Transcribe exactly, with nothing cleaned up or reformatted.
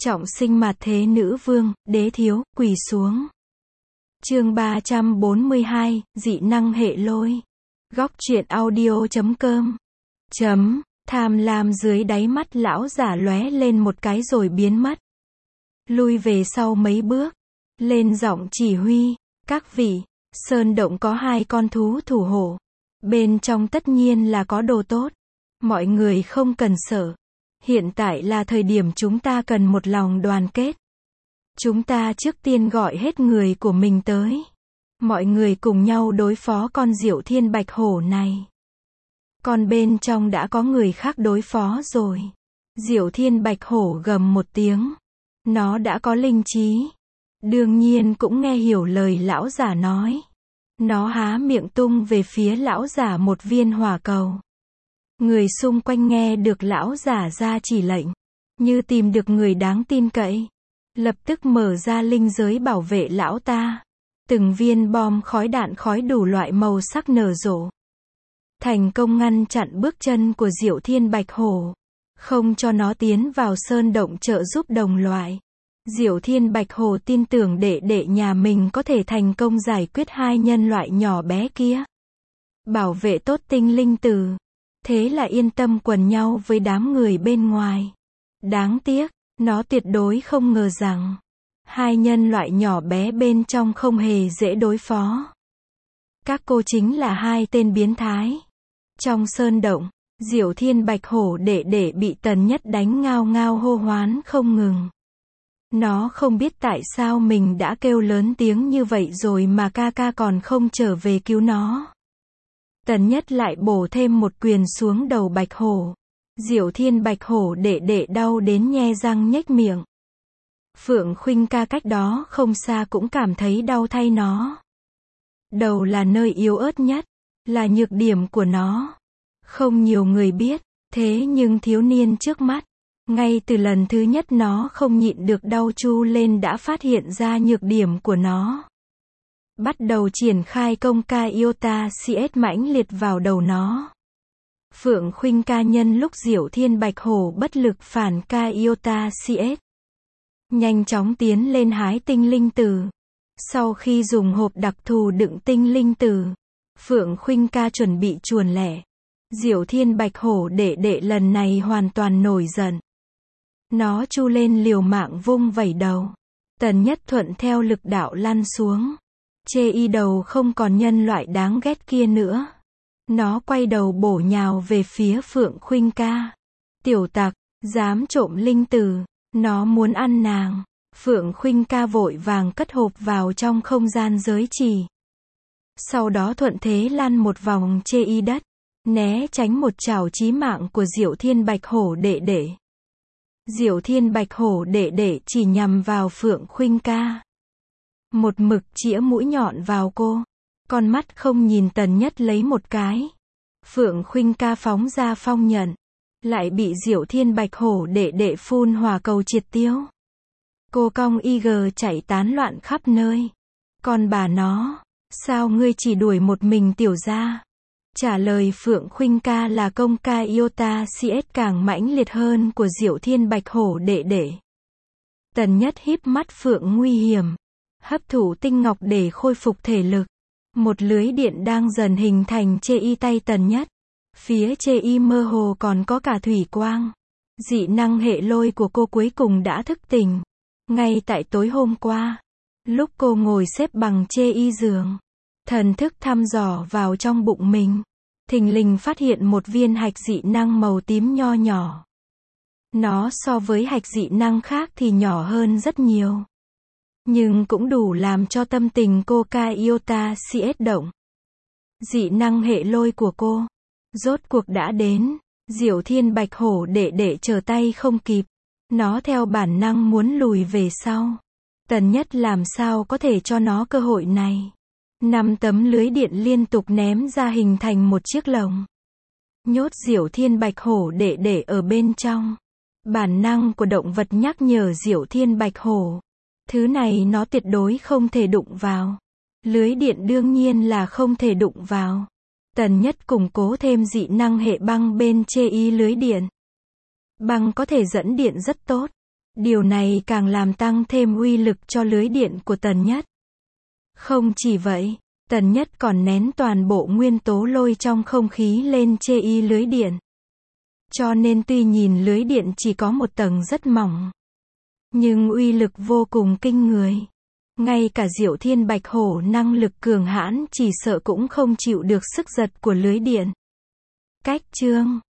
Trọng sinh mặt thế nữ vương, đế thiếu, quỳ xuống. Chương ba trăm bốn mươi hai, dị năng hệ lôi. Góc truyện audio chấm com. Chấm, tham lam dưới đáy mắt lão giả lóe lên một cái rồi biến mất. Lui về sau mấy bước, lên giọng chỉ huy, các vị, sơn động có hai con thú thủ hộ. Bên trong tất nhiên là có đồ tốt. Mọi người không cần sợ. Hiện tại là thời điểm chúng ta cần một lòng đoàn kết. Chúng ta trước tiên gọi hết người của mình tới. Mọi người cùng nhau đối phó con Diệu Thiên Bạch Hổ này. Còn bên trong đã có người khác đối phó rồi. Diệu Thiên Bạch Hổ gầm một tiếng. Nó đã có linh trí. Đương nhiên cũng nghe hiểu lời lão giả nói. Nó há miệng tung về phía lão giả một viên hỏa cầu. Người xung quanh nghe được lão giả ra chỉ lệnh. Như tìm được người đáng tin cậy. Lập tức mở ra linh giới bảo vệ lão ta. Từng viên bom khói đạn khói đủ loại màu sắc nở rộ. Thành công ngăn chặn bước chân của Diệu Thiên Bạch Hổ. Không cho nó tiến vào sơn động trợ giúp đồng loại. Diệu Thiên Bạch Hổ tin tưởng đệ đệ nhà mình có thể thành công giải quyết hai nhân loại nhỏ bé kia. Bảo vệ tốt tinh linh tử. Thế là yên tâm quần nhau với đám người bên ngoài. Đáng tiếc, nó tuyệt đối không ngờ rằng hai nhân loại nhỏ bé bên trong không hề dễ đối phó. Các cô chính là hai tên biến thái. Trong sơn động, Diệu Thiên Bạch Hổ đệ đệ bị Tần Nhất đánh ngao ngao hô hoán không ngừng. Nó không biết tại sao mình đã kêu lớn tiếng như vậy rồi mà ca ca còn không trở về cứu nó. Tần Nhất lại bổ thêm một quyền xuống đầu Bạch Hổ. Diệu Thiên Bạch Hổ đệ đệ đau đến nhe răng nhếch miệng. Phượng Khuynh ca cách đó không xa cũng cảm thấy đau thay nó. Đầu là nơi yếu ớt nhất, là nhược điểm của nó. Không nhiều người biết, thế nhưng thiếu niên trước mắt, ngay từ lần thứ nhất nó không nhịn được đau chu lên đã phát hiện ra nhược điểm của nó. Bắt đầu triển khai công ca Iota xê ét mãnh liệt vào đầu nó. Phượng Khuynh ca nhân lúc Diệu Thiên Bạch Hổ bất lực phản ca Iota xê ét. Nhanh chóng tiến lên hái tinh linh tử. Sau khi dùng hộp đặc thù đựng tinh linh tử, Phượng Khuynh ca chuẩn bị chuồn lẻ. Diệu Thiên Bạch Hổ đệ đệ lần này hoàn toàn nổi giận. Nó chu lên liều mạng vung vẩy đầu. Tần Nhất thuận theo lực đạo lăn xuống. Chê y đầu không còn nhân loại đáng ghét kia nữa. Nó quay đầu bổ nhào về phía Phượng Khuynh ca. Tiểu tặc, dám trộm linh tử, nó muốn ăn nàng. Phượng Khuynh ca vội vàng cất hộp vào trong không gian giới chỉ. Sau đó thuận thế lăn một vòng chê y đất, né tránh một chảo chí mạng của Diệu Thiên Bạch Hổ đệ đệ. Diệu Thiên Bạch Hổ đệ đệ chỉ nhằm vào Phượng Khuynh ca. Một mực chĩa mũi nhọn vào cô. Con mắt không nhìn Tần Nhất lấy một cái. Phượng Khuynh ca phóng ra phong nhận. Lại bị Diệu Thiên Bạch Hổ đệ đệ phun hỏa cầu triệt tiêu. Cô cong i giê chạy tán loạn khắp nơi. Còn bà nó, sao ngươi chỉ đuổi một mình tiểu gia? Trả lời Phượng Khuynh ca là công ca Iota xê ét càng mãnh liệt hơn của Diệu Thiên Bạch Hổ đệ đệ. Tần Nhất híp mắt Phượng nguy hiểm. Hấp thụ tinh ngọc để khôi phục thể lực. Một lưới điện đang dần hình thành chê y tay Tần Nhất. Phía chê y mơ hồ còn có cả thủy quang. Dị năng hệ lôi của cô cuối cùng đã thức tỉnh. Ngay tại tối hôm qua, lúc cô ngồi xếp bằng chê y giường, thần thức thăm dò vào trong bụng mình, thình lình phát hiện một viên hạch dị năng màu tím nho nhỏ. Nó so với hạch dị năng khác thì nhỏ hơn rất nhiều. Nhưng cũng đủ làm cho tâm tình cô ca Iota xê ét động. Dị năng hệ lôi của cô, rốt cuộc đã đến. Diệu Thiên Bạch Hổ đệ đệ trở tay không kịp. Nó theo bản năng muốn lùi về sau. Tần Nhất làm sao có thể cho nó cơ hội này. Năm tấm lưới điện liên tục ném ra hình thành một chiếc lồng. Nhốt Diệu Thiên Bạch Hổ đệ đệ ở bên trong. Bản năng của động vật nhắc nhở Diệu Thiên Bạch Hổ. Thứ này nó tuyệt đối không thể đụng vào. Lưới điện đương nhiên là không thể đụng vào. Tần Nhất củng cố thêm dị năng hệ băng bên chê y lưới điện. Băng có thể dẫn điện rất tốt. Điều này càng làm tăng thêm uy lực cho lưới điện của Tần Nhất. Không chỉ vậy, Tần Nhất còn nén toàn bộ nguyên tố lôi trong không khí lên chê y lưới điện. Cho nên tuy nhìn lưới điện chỉ có một tầng rất mỏng, nhưng uy lực vô cùng kinh người. Ngay cả Diệu Thiên Bạch Hổ năng lực cường hãn chỉ sợ cũng không chịu được sức giật của lưới điện. Cách chương